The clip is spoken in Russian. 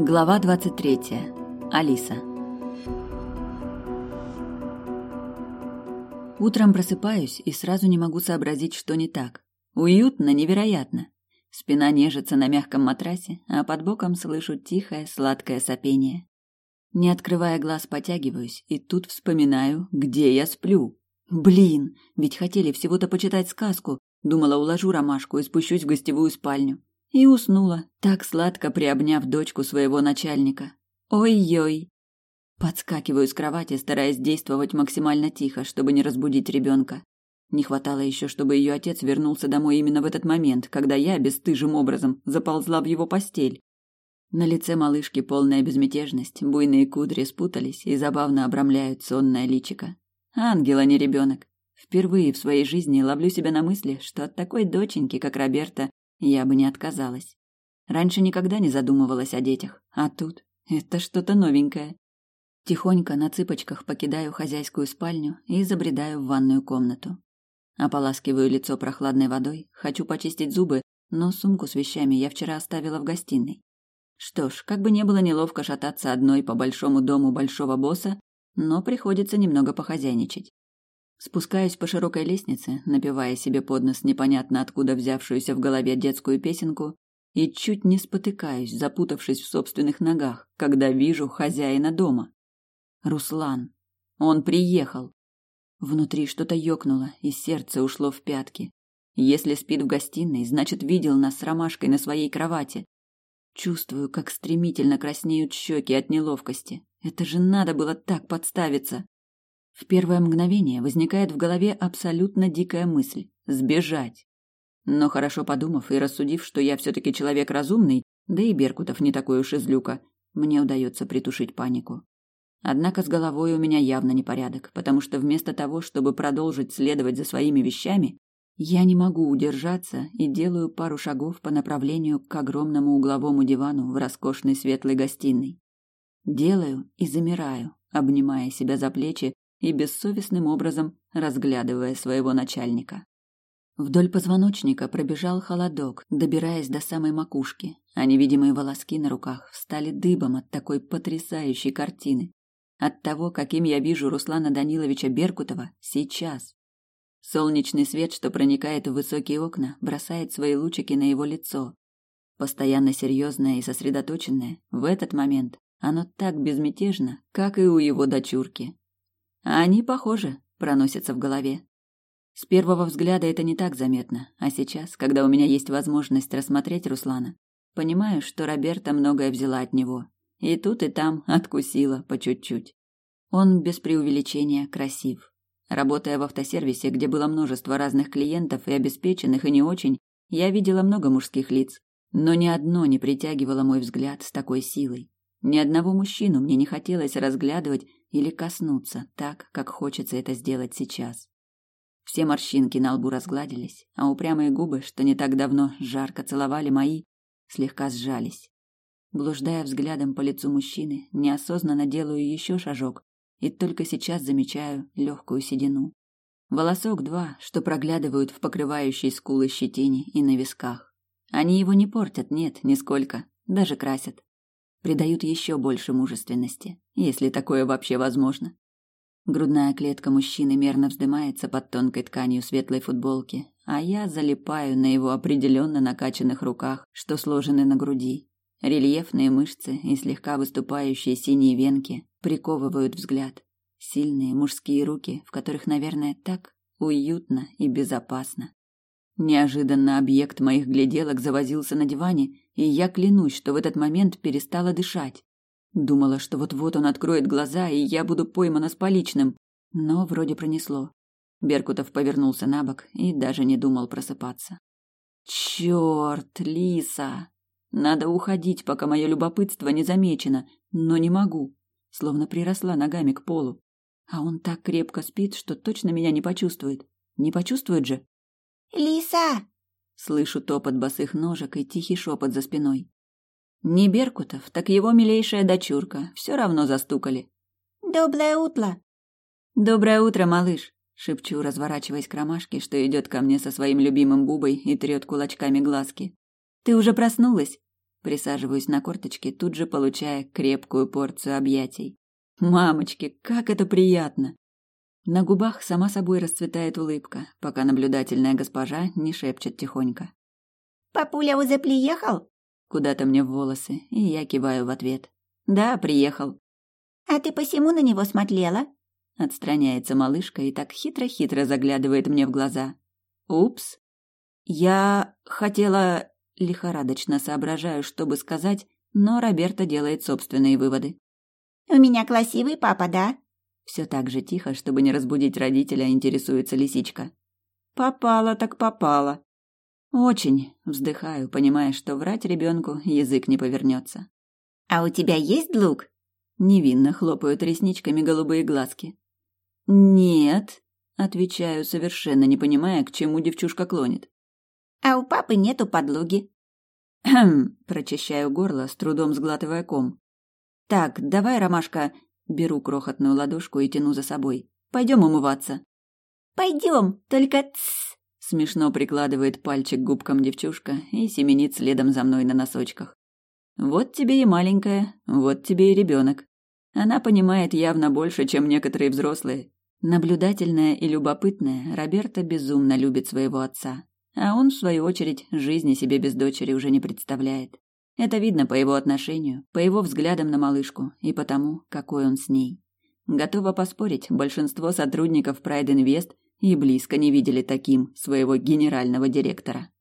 Глава 23. Алиса. Утром просыпаюсь и сразу не могу сообразить, что не так. Уютно, невероятно. Спина нежится на мягком матрасе, а под боком слышу тихое, сладкое сопение. Не открывая глаз, потягиваюсь, и тут вспоминаю, где я сплю. Блин, ведь хотели всего-то почитать сказку. Думала, уложу ромашку и спущусь в гостевую спальню. И уснула, так сладко приобняв дочку своего начальника. Ой-ой. Подскакиваю с кровати, стараясь действовать максимально тихо, чтобы не разбудить ребенка. Не хватало еще, чтобы ее отец вернулся домой именно в этот момент, когда я бесстыжим образом заползла в его постель. На лице малышки полная безмятежность, буйные кудри спутались и забавно обрамляют сонное личико. Ангел, а не ребенок. Впервые в своей жизни ловлю себя на мысли, что от такой доченьки, как Роберта, я бы не отказалась. Раньше никогда не задумывалась о детях, а тут это что-то новенькое. Тихонько на цыпочках покидаю хозяйскую спальню и забредаю в ванную комнату. Ополаскиваю лицо прохладной водой, хочу почистить зубы, но сумку с вещами я вчера оставила в гостиной. Что ж, как бы не было неловко шататься одной по большому дому большого босса, но приходится немного похозяйничать. Спускаюсь по широкой лестнице, напевая себе под нос непонятно откуда взявшуюся в голове детскую песенку, и чуть не спотыкаюсь, запутавшись в собственных ногах, когда вижу хозяина дома. Руслан. Он приехал. Внутри что-то ёкнуло, и сердце ушло в пятки. Если спит в гостиной, значит, видел нас с Ромашкой на своей кровати. Чувствую, как стремительно краснеют щеки от неловкости. Это же надо было так подставиться. В первое мгновение возникает в голове абсолютно дикая мысль – сбежать. Но хорошо подумав и рассудив, что я все-таки человек разумный, да и Беркутов не такой уж и злюка, мне удается притушить панику. Однако с головой у меня явно непорядок, потому что вместо того, чтобы продолжить следовать за своими вещами, я не могу удержаться и делаю пару шагов по направлению к огромному угловому дивану в роскошной светлой гостиной. Делаю и замираю, обнимая себя за плечи и бессовестным образом разглядывая своего начальника. Вдоль позвоночника пробежал холодок, добираясь до самой макушки, а невидимые волоски на руках встали дыбом от такой потрясающей картины, от того, каким я вижу Руслана Даниловича Беркутова сейчас. Солнечный свет, что проникает в высокие окна, бросает свои лучики на его лицо. Постоянно серьезное и сосредоточенное, в этот момент оно так безмятежно, как и у его дочурки. А они, похоже, проносятся в голове. С первого взгляда это не так заметно, а сейчас, когда у меня есть возможность рассмотреть Руслана, понимаю, что Роберта многое взяла от него. И тут, и там откусила по чуть-чуть. Он без преувеличения красив. Работая в автосервисе, где было множество разных клиентов, и обеспеченных, и не очень, я видела много мужских лиц, но ни одно не притягивало мой взгляд с такой силой. Ни одного мужчину мне не хотелось разглядывать или коснуться так, как хочется это сделать сейчас. Все морщинки на лбу разгладились, а упрямые губы, что не так давно жарко целовали мои, слегка сжались. Блуждая взглядом по лицу мужчины, неосознанно делаю еще шажок и только сейчас замечаю легкую седину. Волосок-два, что проглядывают в покрывающей скулы щетине и на висках. Они его не портят, нет, нисколько, даже красят. Придают еще больше мужественности, если такое вообще возможно. Грудная клетка мужчины мерно вздымается под тонкой тканью светлой футболки, а я залипаю на его определенно накачанных руках, что сложены на груди. Рельефные мышцы и слегка выступающие синие венки приковывают взгляд. Сильные мужские руки, в которых, наверное, так уютно и безопасно. Неожиданно объект моих гляделок завозился на диване, и я клянусь, что в этот момент перестала дышать. Думала, что вот-вот он откроет глаза, и я буду поймана с поличным. Но вроде пронесло. Беркутов повернулся на бок и даже не думал просыпаться. Черт, Лиса! Надо уходить, пока мое любопытство не замечено, но не могу. Словно приросла ногами к полу. А он так крепко спит, что точно меня не почувствует. Не почувствует же? «Лиса!» Слышу топот босых ножек и тихий шепот за спиной. Не Беркутов, так его милейшая дочурка. Все равно застукали. «Доброе утро!» «Доброе утро, малыш!» Шепчу, разворачиваясь к Ромашке, что идет ко мне со своим любимым Бубой и трет кулачками глазки. «Ты уже проснулась?» Присаживаюсь на корточки, тут же получая крепкую порцию объятий. Мамочки, как это приятно! На губах сама собой расцветает улыбка, пока наблюдательная госпожа не шепчет тихонько. Папуля уже приехал? Куда-то мне в волосы, и я киваю в ответ. Да, приехал. А ты посему на него смотрела? Отстраняется малышка и так хитро-хитро заглядывает мне в глаза. Упс. Я хотела... Лихорадочно соображаю, чтобы сказать, но Роберто делает собственные выводы. У меня красивый папа, да? Все так же тихо, чтобы не разбудить родителя, интересуется лисичка. Попала так попала. Очень, вздыхаю, понимая, что врать ребенку язык не повернется. А у тебя есть лук? Невинно хлопают ресничками голубые глазки. Нет, отвечаю, совершенно не понимая, к чему девчушка клонит. А у папы нету подлуги. Прочищаю горло, с трудом сглатывая ком. Так, давай, Ромашка, беру крохотную ладошку и тяну за собой. Пойдем умываться. Пойдем, только тссс. Смешно прикладывает пальчик к губкам девчушка и семенит следом за мной на носочках. Вот тебе и маленькая, вот тебе и ребенок. Она понимает явно больше, чем некоторые взрослые. Наблюдательная и любопытная, Роберта безумно любит своего отца. А он, в свою очередь, жизни себе без дочери уже не представляет. Это видно по его отношению, по его взглядам на малышку и по тому, какой он с ней. Готова поспорить, большинство сотрудников Pride Invest и близко не видели таким своего генерального директора.